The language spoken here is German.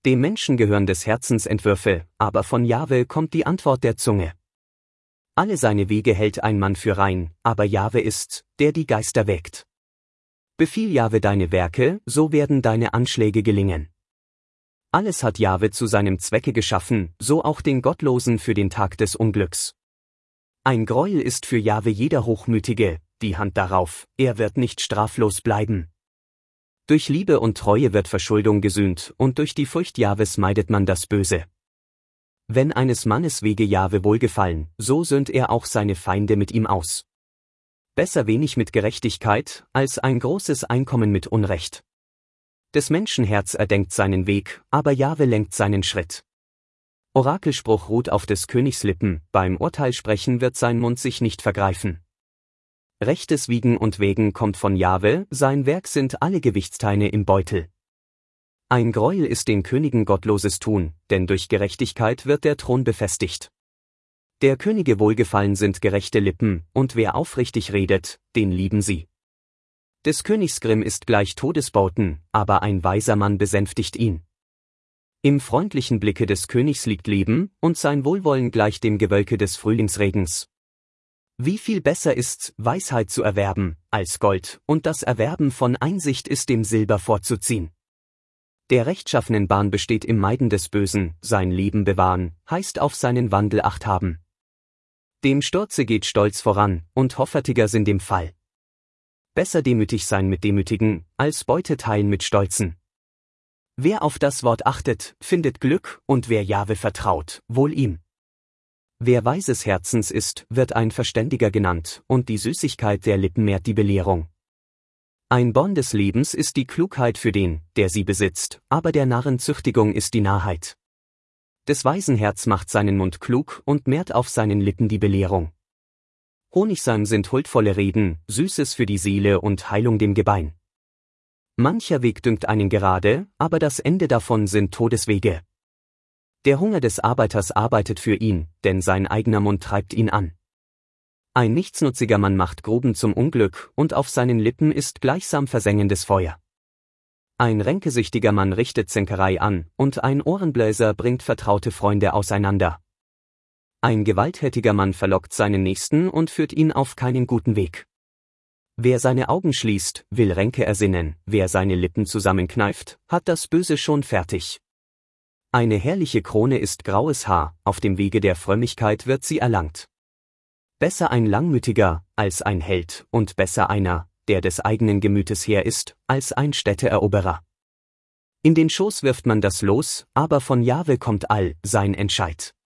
Dem Menschen gehören des Herzens Entwürfe, aber von Jahwe kommt die Antwort der Zunge. Alle seine Wege hält ein Mann für rein, aber Jahwe ist's, der die Geister wägt. Befiehl Jahwe deine Werke, so werden deine Anschläge gelingen. Alles hat Jahwe zu seinem Zwecke geschaffen, so auch den Gottlosen für den Tag des Unglücks. Ein Gräuel ist für Jahwe jeder Hochmütige, die Hand darauf, er wird nicht straflos bleiben. Durch Liebe und Treue wird Verschuldung gesühnt, und durch die Furcht Jahwes meidet man das Böse. Wenn eines Mannes Wege Jahwe wohlgefallen, so söhnt er auch seine Feinde mit ihm aus. Besser wenig mit Gerechtigkeit, als ein großes Einkommen mit Unrecht. Des Menschen Herz erdenkt seinen Weg, aber Jahwe lenkt seinen Schritt. Orakelspruch ruht auf des Königs Lippen, beim Urteilsprechen wird sein Mund sich nicht vergreifen. Rechtes Wiegen und Wägen kommt von Jahwe, sein Werk sind alle Gewichtsteine im Beutel. Ein Gräuel ist den Königen gottloses Tun, denn durch Gerechtigkeit wird der Thron befestigt. Der Könige wohlgefallen sind gerechte Lippen, und wer aufrichtig redet, den lieben sie. Des Königs Grimm ist gleich Todesboten, aber ein weiser Mann besänftigt ihn. Im freundlichen Blicke des Königs liegt Leben, und sein Wohlwollen gleicht dem Gewölke des Frühlingsregens. Wie viel besser ist's, Weisheit zu erwerben, als Gold, und das Erwerben von Einsicht ist dem Silber vorzuziehen. Der rechtschaffenen Bahn besteht im Meiden des Bösen, sein Leben bewahren, heißt auf seinen Wandel Acht haben. Dem Sturze geht Stolz voran, und Hoffärtiger sind im Fall. Besser demütig sein mit Demütigen, als Beute teilen mit Stolzen. Wer auf das Wort achtet, findet Glück, und wer Jahwe vertraut, wohl ihm. Wer weises Herzens ist, wird ein Verständiger genannt, und die Süßigkeit der Lippen mehrt die Belehrung. Ein Born des Lebens ist die Klugheit für den, der sie besitzt, aber der Narren Züchtigung ist die Narrheit. Des weisen Herz macht seinen Mund klug und mehrt auf seinen Lippen die Belehrung. Honigseim sind huldvolle Reden, Süßes für die Seele und Heilung dem Gebein. Mancher Weg dünkt einen gerade, aber das Ende davon sind Todeswege. Der Hunger des Arbeiters arbeitet für ihn, denn sein eigener Mund treibt ihn an. Ein nichtsnutziger Mann macht Gruben zum Unglück, und auf seinen Lippen ist gleichsam versengendes Feuer. Ein ränkesüchtiger Mann richtet Zänkerei an, und ein Ohrenbläser bringt vertraute Freunde auseinander. Ein gewalttätiger Mann verlockt seinen Nächsten und führt ihn auf keinen guten Weg. Wer seine Augen schließt, will Ränke ersinnen, wer seine Lippen zusammenkneift, hat das Böse schon fertig. Eine herrliche Krone ist graues Haar, auf dem Wege der Frömmigkeit wird sie erlangt. Besser ein Langmütiger, als ein Held, und besser einer, der des eigenen Gemütes Herr ist, als ein Städteeroberer. In den Schoß wirft man das Los, aber von Jahwe kommt all sein Entscheid.